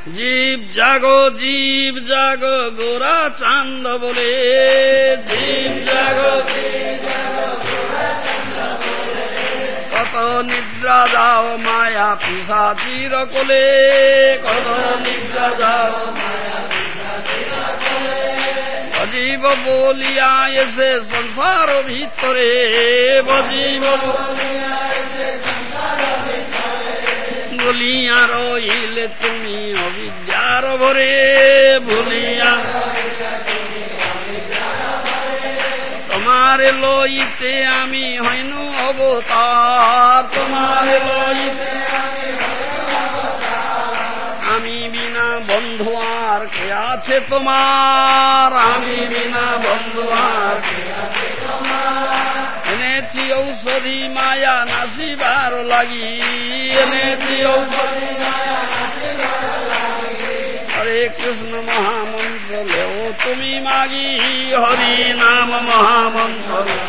জীব জাগো গোরা চাঁদ বলে, জীব জাগো কত নিদ্রা যাও মায়া পিশাচির কোলে, কত নিদ্রা যাও অজীব বলিয়া এসে সংসার ভিতরে, অজীব বলিয়া রইলে তুমি অবিদ্যার ভরে, বলিয়া তোমার লইতে আমি হইনু অবতার, তোমার লইতে আমি বিনা বন্ধু আর কে আছে তোমার, আমি বিনা বন্ধু আর কে আছে তোমার। এনেছি ঔষধি মায়া নাসিবার লাগি, এনেছি ঔষধি মায়া নাসিবার লাগি। হরে কৃষ্ণ মহামন্ত্র লেও তুমি মাগি, হরি নাম মহামন্ত্র,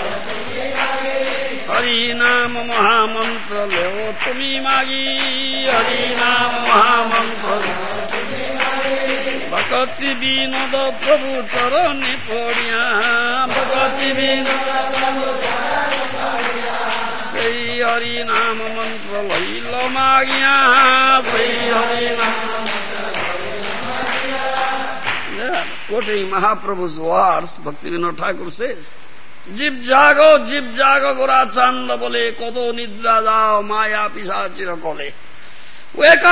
হরি নাম মহামন্ত্র লেও তুমি মাগি, হরি নাম মহামন্ত্র। ভকতি বিনোদ প্রভু চরণে পড়িয়া, ভকতি বিনোদ সেই হরি নাম মন্ত্র লইল মাগিয়া, সেই হরি নাম। Quoting Mahaprabhu's words, Bhakti Vinod Thakur says, জীব জাগো গোরা চাঁদ বলে, কত নিদ্রা যাও মায়া পিশাচির কোলে। Wake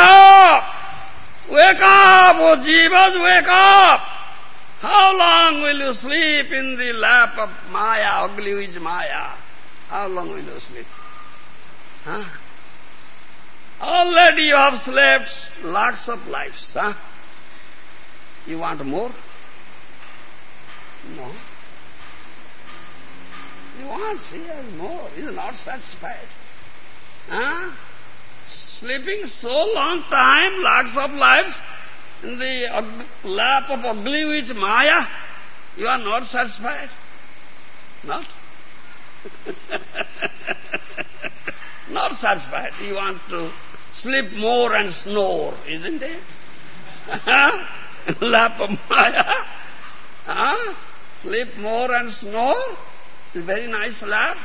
up, O jivas, wake up! How long will you sleep in the lap of Maya, ugly is Maya? How long will you sleep? Huh? Already you have slept lots of lives. Huh? You want more? No. You want more. He is not satisfied. Huh? Sleeping so long time, lots of lives, in the lap of ugly witch Maya, you are not satisfied? Not? Not satisfied. You want to sleep more and snore, isn't it? Lap of Maya. Sleep more and snore. It's a very nice lap.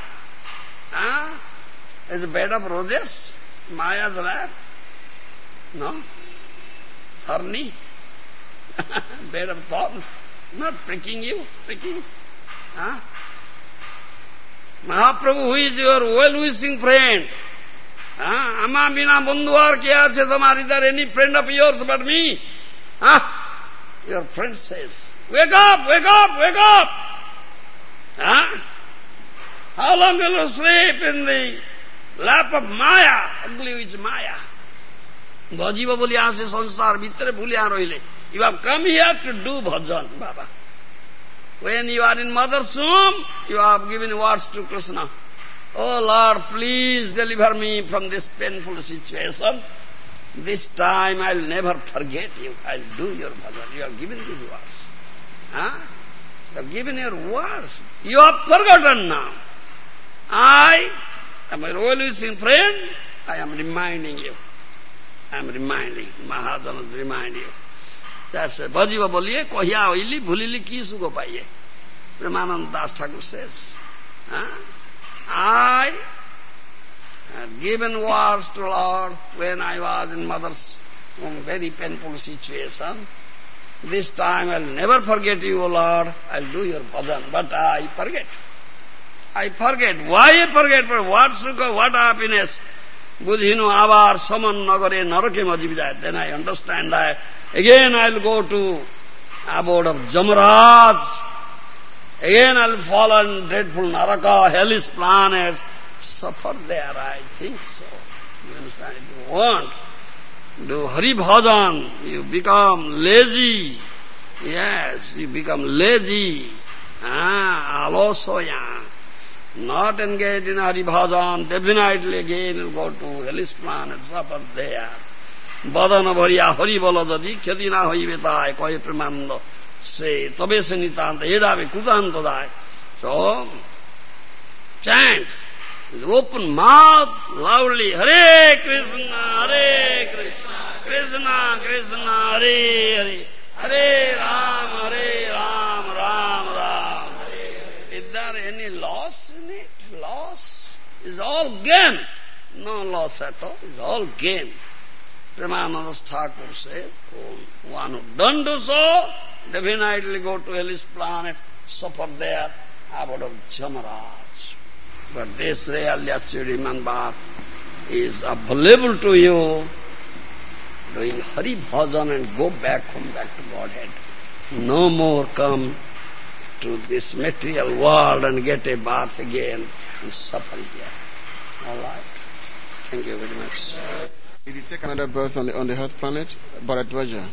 It's a bed of roses. Maya's lap. No? Horny. Bed of thorns. Not pricking you. Pricking. Mahaprabhu, who is your well-wishing friend? Ama bina bandhu aar kya ache tomar, is there any friend of yours but me? Your friend says, wake up, wake up, wake up! How long will you sleep in the lap of Maya, ugly witch Maya? Bhajiva boli ase sansar bhitre bhuliya roile. You have come here to do bhajan, Baba. When you are in mother's womb, you have given words to Krishna. Oh Lord, please deliver me from this painful situation. This time I will never forget you. I will do your bhajan. You have given these words. You have given your words. You have forgotten now. I am a well-wishing friend. I am reminding you. I am reminding. Mahajanas remind you. That's it. Bhajiva boliye, kohiya hoili, bhulili ki sukho paiye. Premanand Das Thakur says, I had given words to Lord when I was in mother's womb, very painful situation. This time I will never forget you, O Lord. I will do your bhajan. But I forget. I forget. Why I forget? For what sukha, what happiness? Budhino avar saman nagare narake majibjaya. Then I understand that. Again I will go to abode of Jamaraj. Again I will fall on dreadful Naraka, hellish planets. Suffer there, I think so. You understand? If you want do Hari Bhajan, you become lazy. Yes, you become lazy. Alosoya. Not engaged in Hari Bhajan, definitely again you go to hellish planet, suffer there. Badana bhariya Hari Bala jadi, kheti na hoibe tai, kohe Premananda. Say, tabe se nitanta, edave kutanta dai. So, chant. With open mouth, loudly, Hare Krishna, Krishna Krishna, Hare Hare, Hare Ram, Ram Ram. Is there any loss in it? Loss is all gain. No loss at all, it's all gain. Premananda Thakur says, one who don't do so, definitely go to hellish planet, suffer there, abode of Jamaraj. But this really achieved human birth is available to you, doing Hari Bhajan and go back home, back to Godhead. No more come to this material world and get a birth again and suffer here. All right. Thank you very much. Did he take another birth on the earth planet? Bharadwaja.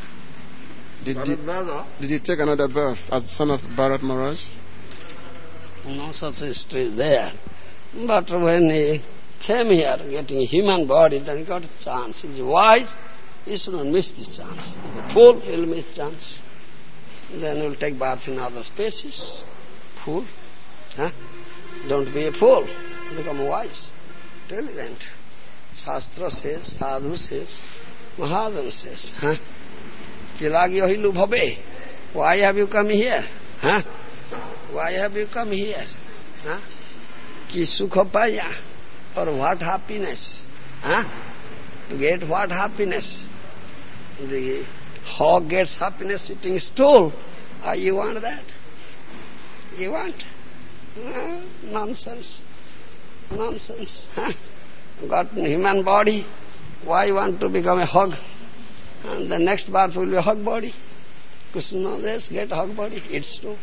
Did he take another birth as the son of Bharat Maharaj? No such history there. But when he came here getting a human body, then he got a chance. If he is wise, he should not miss this chance. If he is a fool, he will miss chance. Then he will take birth in other species. Fool. Huh? Don't be a fool. Become wise. Intelligent. Shastra says, Sadhu says, Mahajan says, huh? Kilagi ohilu bhabe. Why have you come here? Huh? Why have you come here? Huh? Ki sukha paya? For what happiness? Huh? To get what happiness? The hog gets happiness sitting stool. You want that? You want? Nonsense. Nonsense. Huh? Got a human body. Why you want to become a hog? And the next birth will be a hog body. Krishna says, get a hog body. It's true.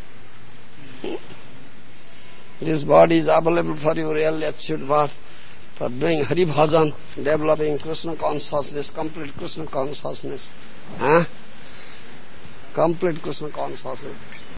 This body is available for you, really achieved birth, for doing Hari Bhajan, developing Krishna consciousness, complete Krishna consciousness. Complete Krishna consciousness.